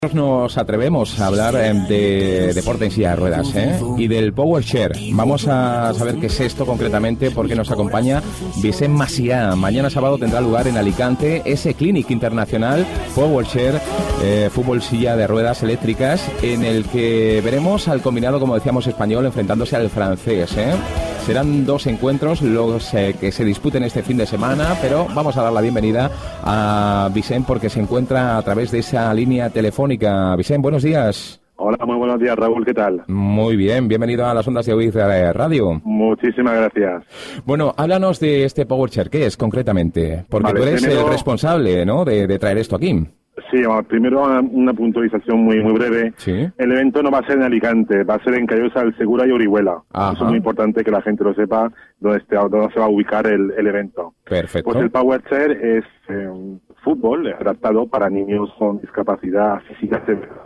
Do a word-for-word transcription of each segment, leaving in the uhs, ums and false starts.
Nos atrevemos a hablar eh, de deporte en silla de ruedas ¿eh? y del PowerShare. Vamos a saber qué es esto concretamente porque nos acompaña Vicent Macià. Mañana sábado tendrá lugar en Alicante ese Clinic Internacional PowerShare, eh, fútbol silla de ruedas eléctricas, en el que veremos al combinado, como decíamos, español enfrentándose al francés. ¿eh? Serán dos encuentros los eh, que se disputen este fin de semana, pero vamos a dar la bienvenida a Vicent porque se encuentra a través de esa línea telefónica. Vicent, buenos días. Hola, muy buenos días, Raúl, ¿qué tal? Muy bien, bienvenido a las ondas de Oiz Radio. Muchísimas gracias. Bueno, háblanos de este PowerShare, ¿qué es concretamente? Porque vale, tú eres primero, el responsable, ¿no?, de, de traer esto aquí. Sí, primero una, una puntualización muy muy breve. ¿Sí? El evento no va a ser en Alicante, va a ser en Callosa del Segura y Orihuela. Ajá. Eso es muy importante que la gente lo sepa, dónde, esté, dónde se va a ubicar el, el evento. Perfecto. Pues el PowerShare es eh, fútbol adaptado para niños con discapacidad física severa.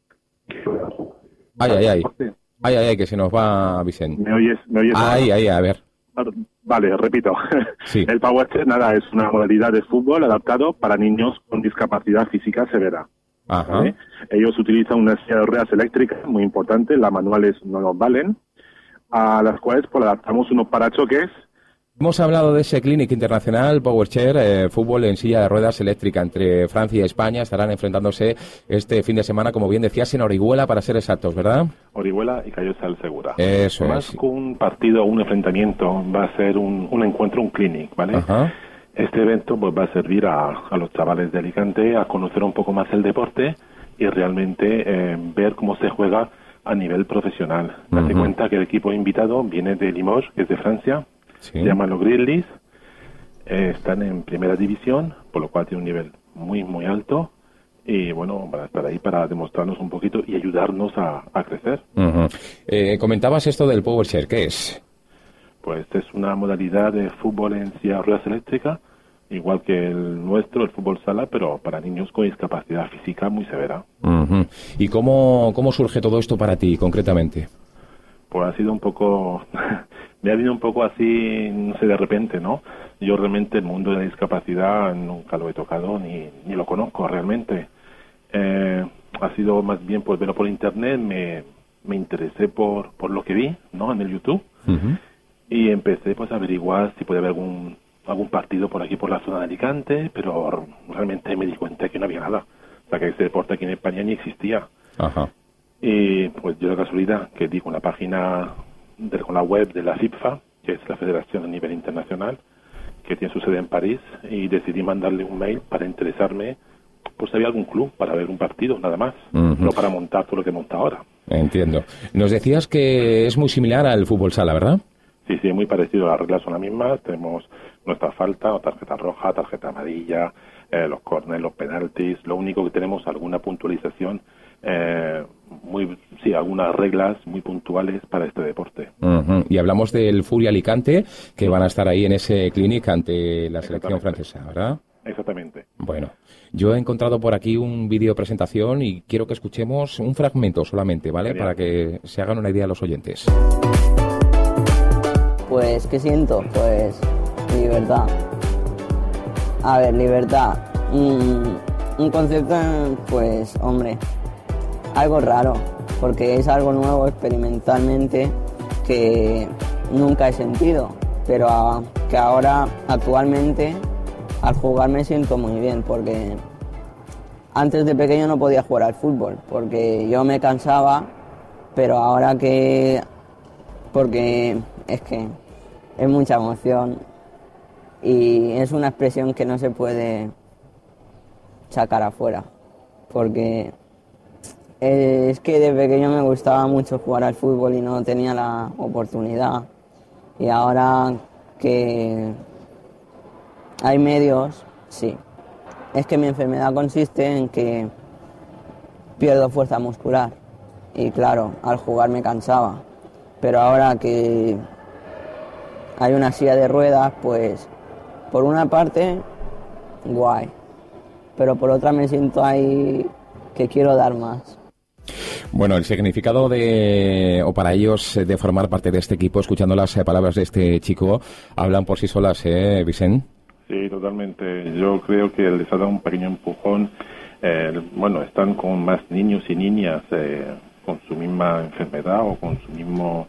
Ay, ay, ay. Ay, ay, ay, que se nos va, Vicent. ¿Me oyes? ¿Me oyes? Ay, ay, a ver. Vale, repito. Sí. El PowerShare, nada, es una modalidad de fútbol adaptado para niños con discapacidad física severa. Ajá. ¿Vale? Ellos utilizan una silla de ruedas eléctricas, muy importante, las manuales no nos valen, a las cuales pues adaptamos unos parachoques. Hemos hablado de ese Clinic Internacional PowerShare, eh, fútbol en silla de ruedas eléctrica entre Francia y España. Estarán enfrentándose este fin de semana, como bien decías, en Orihuela, para ser exactos, ¿verdad? Orihuela y Callosa del Segura. Eso Más es. que un partido o un enfrentamiento, va a ser un, un encuentro, un clinic, ¿vale? Ajá. Este evento pues va a servir a, a los chavales de Alicante a conocer un poco más el deporte y realmente eh, ver cómo se juega a nivel profesional. Uh-huh. Date cuenta que el equipo invitado viene de Limoges, que es de Francia. Sí. Se llaman los Grizzlies, eh, están en primera división, por lo cual tiene un nivel muy, muy alto y bueno, van a estar ahí para demostrarnos un poquito y ayudarnos a, a crecer. Uh-huh. Eh, comentabas esto del PowerShare, ¿qué es? Pues es una modalidad de fútbol en silla de ruedas eléctrica, igual que el nuestro, el fútbol sala, pero para niños con discapacidad física muy severa. Uh-huh. ¿Y cómo, cómo surge todo esto para ti, concretamente? Pues ha sido un poco, me ha venido un poco así, no sé, de repente, ¿no? Yo realmente el mundo de la discapacidad nunca lo he tocado ni, ni lo conozco realmente. Eh, ha sido más bien por verlo por internet, me, me interesé por, por lo que vi, ¿no?, en el YouTube. Uh-huh. Y empecé pues a averiguar si podía haber algún, algún partido por aquí por la zona de Alicante, pero realmente me di cuenta que no había nada. O sea, que ese deporte aquí en España ni existía. Ajá. Y pues yo la casualidad que di con la página, de, con la web de la FIPFA, que es la federación a nivel internacional, que tiene su sede en París, y decidí mandarle un mail para interesarme, pues si había algún club para ver un partido, nada más, uh-huh. no para montar todo lo que monta ahora. Entiendo. Nos decías que es muy similar al fútbol sala, ¿verdad? Sí, sí, muy parecido, las reglas son las mismas, tenemos nuestra falta, o tarjeta roja, tarjeta amarilla, eh, los córneres, los penaltis, lo único que tenemos alguna puntualización, eh, muy sí, algunas reglas muy puntuales para este deporte. Uh-huh. Y hablamos del Furia Alicante, que van a estar ahí en ese clinic ante la selección francesa, ¿verdad? Exactamente. Bueno, yo he encontrado por aquí un vídeo presentación y quiero que escuchemos un fragmento solamente, ¿vale? Genial. Para que se hagan una idea los oyentes. Pues, ¿qué siento? Pues, libertad. A ver, libertad. Un, un concepto, pues, hombre, algo raro, porque es algo nuevo experimentalmente que nunca he sentido, pero a, que ahora, actualmente, al jugar me siento muy bien, porque antes de pequeño no podía jugar al fútbol, porque yo me cansaba, pero ahora que... porque es que es mucha emoción y es una expresión que no se puede sacar afuera, porque es que de pequeño me gustaba mucho jugar al fútbol y no tenía la oportunidad, y ahora que hay medios, sí. Es que mi enfermedad consiste en que pierdo fuerza muscular y claro, al jugar me cansaba. Pero ahora que hay una silla de ruedas, pues por una parte, guay. Pero por otra me siento ahí que quiero dar más. Bueno, el significado de, o para ellos, de formar parte de este equipo, escuchando las palabras de este chico, hablan por sí solas, ¿eh, Vicent? Sí, totalmente. Yo creo que les ha dado un pequeño empujón eh, bueno, están con más niños y niñas eh, con su misma enfermedad o con su mismo,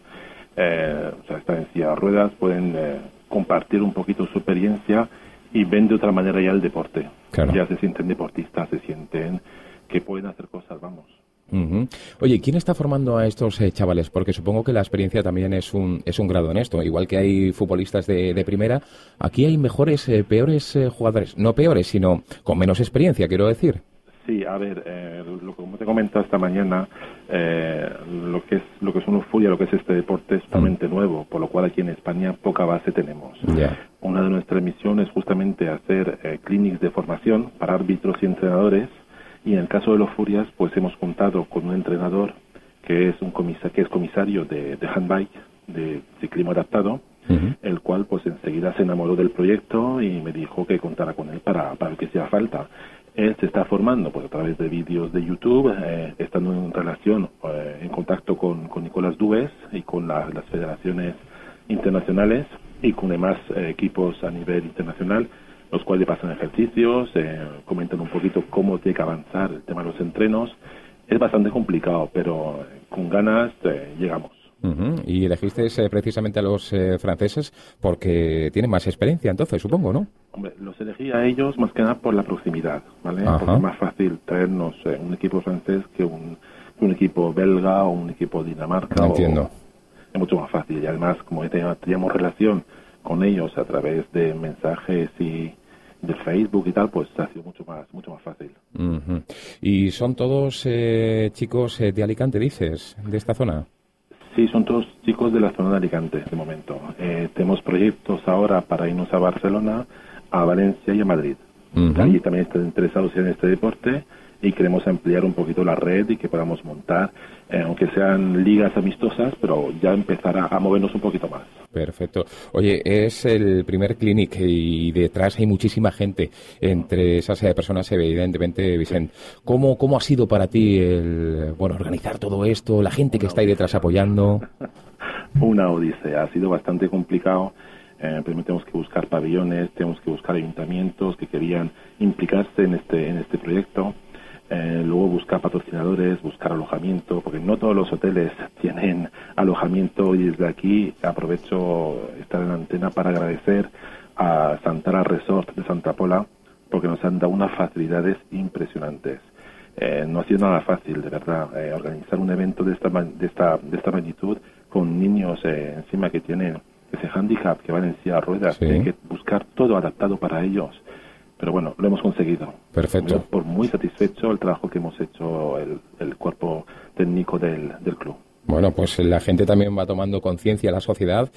eh, o sea, están en silla de ruedas, pueden eh, compartir un poquito su experiencia y ven de otra manera ya el deporte. Claro. Ya se sienten deportistas, se sienten que pueden hacer cosas, vamos. Uh-huh. Oye, ¿quién está formando a estos eh, chavales? Porque supongo que la experiencia también es un es un grado en esto. Igual que hay futbolistas de, de primera, aquí hay mejores, eh, peores eh, jugadores. No peores, sino con menos experiencia, quiero decir. Sí, a ver, eh, lo como te comentaba esta mañana, eh, lo que es lo que es un Furia, lo que es este deporte es totalmente mm. nuevo, por lo cual aquí en España poca base tenemos. Yeah. Una de nuestras misiones es justamente hacer eh, clinics de formación para árbitros y entrenadores, y en el caso de los Furias, pues hemos contado con un entrenador que es un comisa, que es comisario de, de handbike, de ciclismo adaptado, uh-huh. el cual pues enseguida se enamoró del proyecto y me dijo que contara con él para, para lo que hiciera falta. Él se está formando pues a través de vídeos de YouTube, eh, estando en relación, eh, en contacto con, con Nicolás Dues y con la, las federaciones internacionales y con demás eh, equipos a nivel internacional, los cuales pasan ejercicios, eh, comentan un poquito cómo tiene que avanzar el tema de los entrenos. Es bastante complicado, pero eh, con ganas eh, llegamos. Uh-huh. Y elegiste eh, precisamente a los eh, franceses porque tienen más experiencia, entonces, supongo, ¿no? Hombre, los elegí a ellos más que nada por la proximidad, ¿vale? Ajá. Porque es más fácil traernos eh, un equipo francés que un, un equipo belga o un equipo de Dinamarca. No entiendo. O, es mucho más fácil. Y además, como teníamos relación con ellos a través de mensajes y de Facebook y tal, pues ha sido mucho más mucho más fácil. Uh-huh. ¿Y son todos eh, chicos eh, de Alicante, dices, de esta zona? Sí, son todos chicos de la zona de Alicante, de momento. Eh, tenemos proyectos ahora para irnos a Barcelona, a Valencia y a Madrid. Uh-huh. Allí también están interesados en este deporte y queremos ampliar un poquito la red y que podamos montar, eh, aunque sean ligas amistosas, pero ya empezar a, a movernos un poquito más. Perfecto. Oye, es el primer clinic y detrás hay muchísima gente. Entre esas personas, evidentemente, Vicent. ¿Cómo, cómo ha sido para ti el, bueno, organizar todo esto, la gente que está ahí detrás apoyando? Una odisea. Ha sido bastante complicado. Eh, primero tenemos que buscar pabellones, tenemos que buscar ayuntamientos que querían implicarse en este en este proyecto. Eh, luego buscar patrocinadores, buscar alojamiento, porque no todos los hoteles tienen alojamiento, y desde aquí aprovecho estar en la antena para agradecer a Santara Resort de Santa Pola, porque nos han dado unas facilidades impresionantes. Eh, no ha sido nada fácil, de verdad, eh, organizar un evento de esta de esta de esta magnitud con niños eh, encima que tienen ese handicap, que van en silla de ruedas, ¿sí? Hay que buscar todo adaptado para ellos. Pero bueno, lo hemos conseguido. Perfecto. Yo por muy satisfecho el trabajo que hemos hecho el, el cuerpo técnico del, del club. Bueno, pues la gente también va tomando conciencia, la sociedad,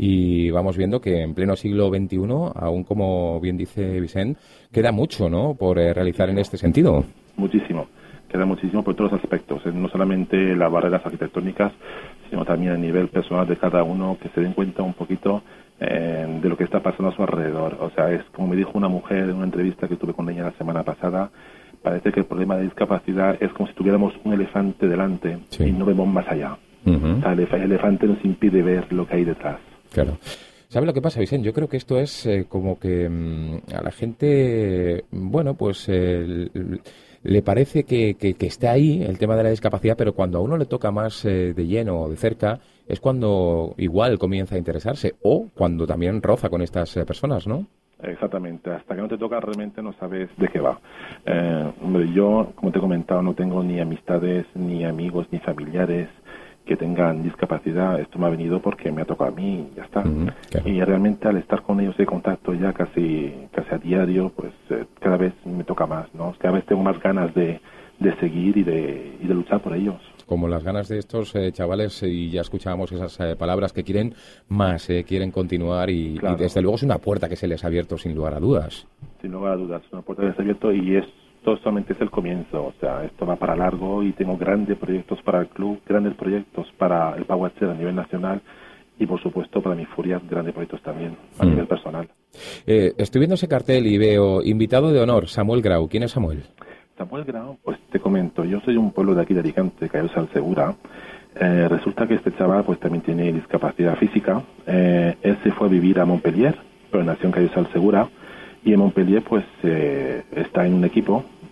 y vamos viendo que en pleno siglo veintiuno, aún como bien dice Vicent, queda mucho, ¿no?, por eh, realizar en este sentido. Muchísimo. Queda muchísimo por todos los aspectos, no solamente las barreras arquitectónicas, sino también a nivel personal de cada uno, que se den cuenta un poquito eh, de lo que está pasando a su alrededor. O sea, es como me dijo una mujer en una entrevista que tuve con ella la semana pasada, parece que el problema de discapacidad es como si tuviéramos un elefante delante, sí, y no vemos más allá. Uh-huh. O sea, el elefante nos impide ver lo que hay detrás. Claro. ¿Sabe lo que pasa, Vicent? Yo creo que esto es eh, como que mmm, a la gente, bueno, pues eh, le parece que, que, que está ahí el tema de la discapacidad, pero cuando a uno le toca más eh, de lleno o de cerca, es cuando igual comienza a interesarse, o cuando también roza con estas eh, personas, ¿no? Exactamente, hasta que no te toca realmente no sabes de qué va. Eh, hombre, yo, como te he comentado, no tengo ni amistades, ni amigos, ni familiares que tengan discapacidad. Esto me ha venido porque me ha tocado a mí y ya está. Mm, claro. Y realmente al estar con ellos en contacto ya casi casi a diario, pues eh, cada vez me toca más, ¿no? Cada vez tengo más ganas de, de seguir y de, y de luchar por ellos. Como las ganas de estos eh, chavales, eh, y ya escuchábamos esas eh, palabras, que quieren más, eh, quieren continuar y, claro, y desde luego es una puerta que se les ha abierto sin lugar a dudas. Sin lugar a dudas, es una puerta que se les ha abierto y es esto solamente es el comienzo, o sea, esto va para largo y tengo grandes proyectos para el club, grandes proyectos para el Power Chair a nivel nacional y, por supuesto, para mi Furia, grandes proyectos también a mm. nivel personal. Eh, estoy viendo ese cartel y veo invitado de honor, Samuel Grau. ¿Quién es Samuel? Samuel Grau, pues te comento, yo soy un pueblo de aquí de Alicante, Callosa del Segura. Eh, resulta que este chaval pues también tiene discapacidad física. Eh, él se fue a vivir a Montpellier, pero nació en Callosa del Segura. Y en Montpellier pues eh, está en un equipo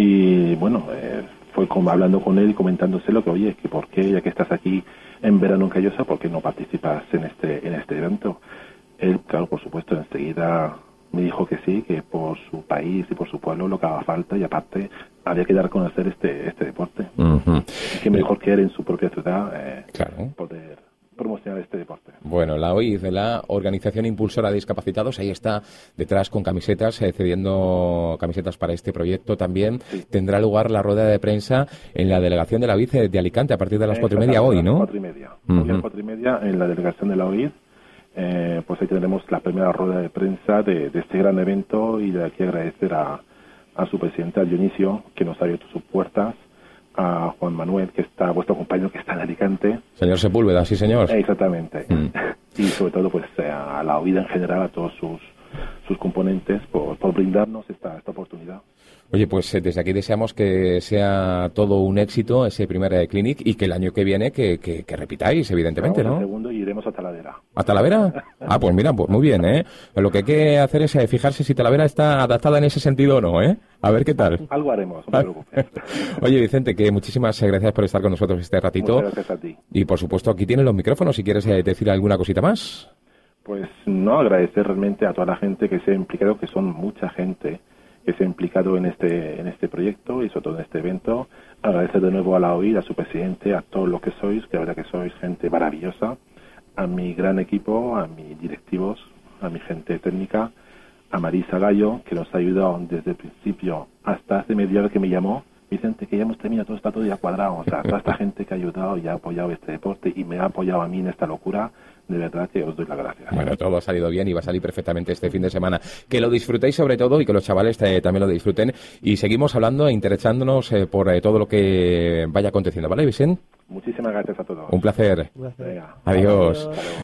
Y bueno, eh, fue como hablando con él y comentándoselo que, oye, que por qué, ya que estás aquí en verano en Callosa, ¿por qué no participas en este en este evento? Él, claro, por supuesto, enseguida me dijo que sí, que por su país y por su pueblo lo que haga falta, y aparte había que dar a conocer este este deporte. Uh-huh. Que mejor que él en su propia ciudad eh, claro. poder promocionar este deporte. Bueno, la O I D, la Organización Impulsora de Discapacitados, ahí está detrás con camisetas, eh, cediendo camisetas para este proyecto también. Sí. Tendrá lugar la rueda de prensa en la delegación de la O I D de Alicante a partir de las cuatro y media hoy, ¿no? Cuatro y media. Uh-huh. Hoy a las cuatro y media en la delegación de la O I D. Eh, pues ahí tendremos la primera rueda de prensa de, de este gran evento, y de aquí agradecer a, a su presidente, a Dionisio, que nos ha abierto sus puertas, a Juan Manuel, que está, vuestro compañero que está en Alicante. Señor Sepúlveda, sí señor. Exactamente. Mm. Y sobre todo pues a la O I D en general, a todos sus, sus componentes, por, por brindarnos esta, esta oportunidad. Oye, pues desde aquí deseamos que sea todo un éxito ese primer eh, clinic, y que el año que viene que, que, que repitáis, evidentemente, Vamos ¿no? El segundo y iremos a Talavera. ¿A Talavera? Ah, pues mira, pues muy bien, ¿eh? Lo que hay que hacer es eh, fijarse si Talavera está adaptada en ese sentido o no, ¿eh? A ver qué tal. Algo haremos, no te preocupes. Oye, Vicente, que muchísimas gracias por estar con nosotros este ratito. Muchas gracias a ti. Y por supuesto, aquí tienes los micrófonos si quieres eh, decir alguna cosita más. Pues no, agradecer realmente a toda la gente que se ha implicado, que son mucha gente que se ha implicado en este en este proyecto y sobre todo en este evento. Agradecer de nuevo a la O I D, a su presidente, a todos los que sois, que la verdad que sois gente maravillosa, a mi gran equipo, a mis directivos, a mi gente técnica, a Marisa Gallo, que nos ha ayudado desde el principio hasta hace media hora que me llamó. Vicente, que ya hemos terminado, todo está todo ya cuadrado. O sea, toda esta gente que ha ayudado y ha apoyado este deporte y me ha apoyado a mí en esta locura, de verdad que os doy las gracias. Bueno, todo ha salido bien y va a salir perfectamente este fin de semana. Que lo disfrutéis sobre todo, y que los chavales eh, también lo disfruten. Y seguimos hablando e interesándonos eh, por eh, todo lo que vaya aconteciendo. ¿Vale, Vicente? Muchísimas gracias a todos. Un placer. Un placer. Venga. Adiós. Adiós.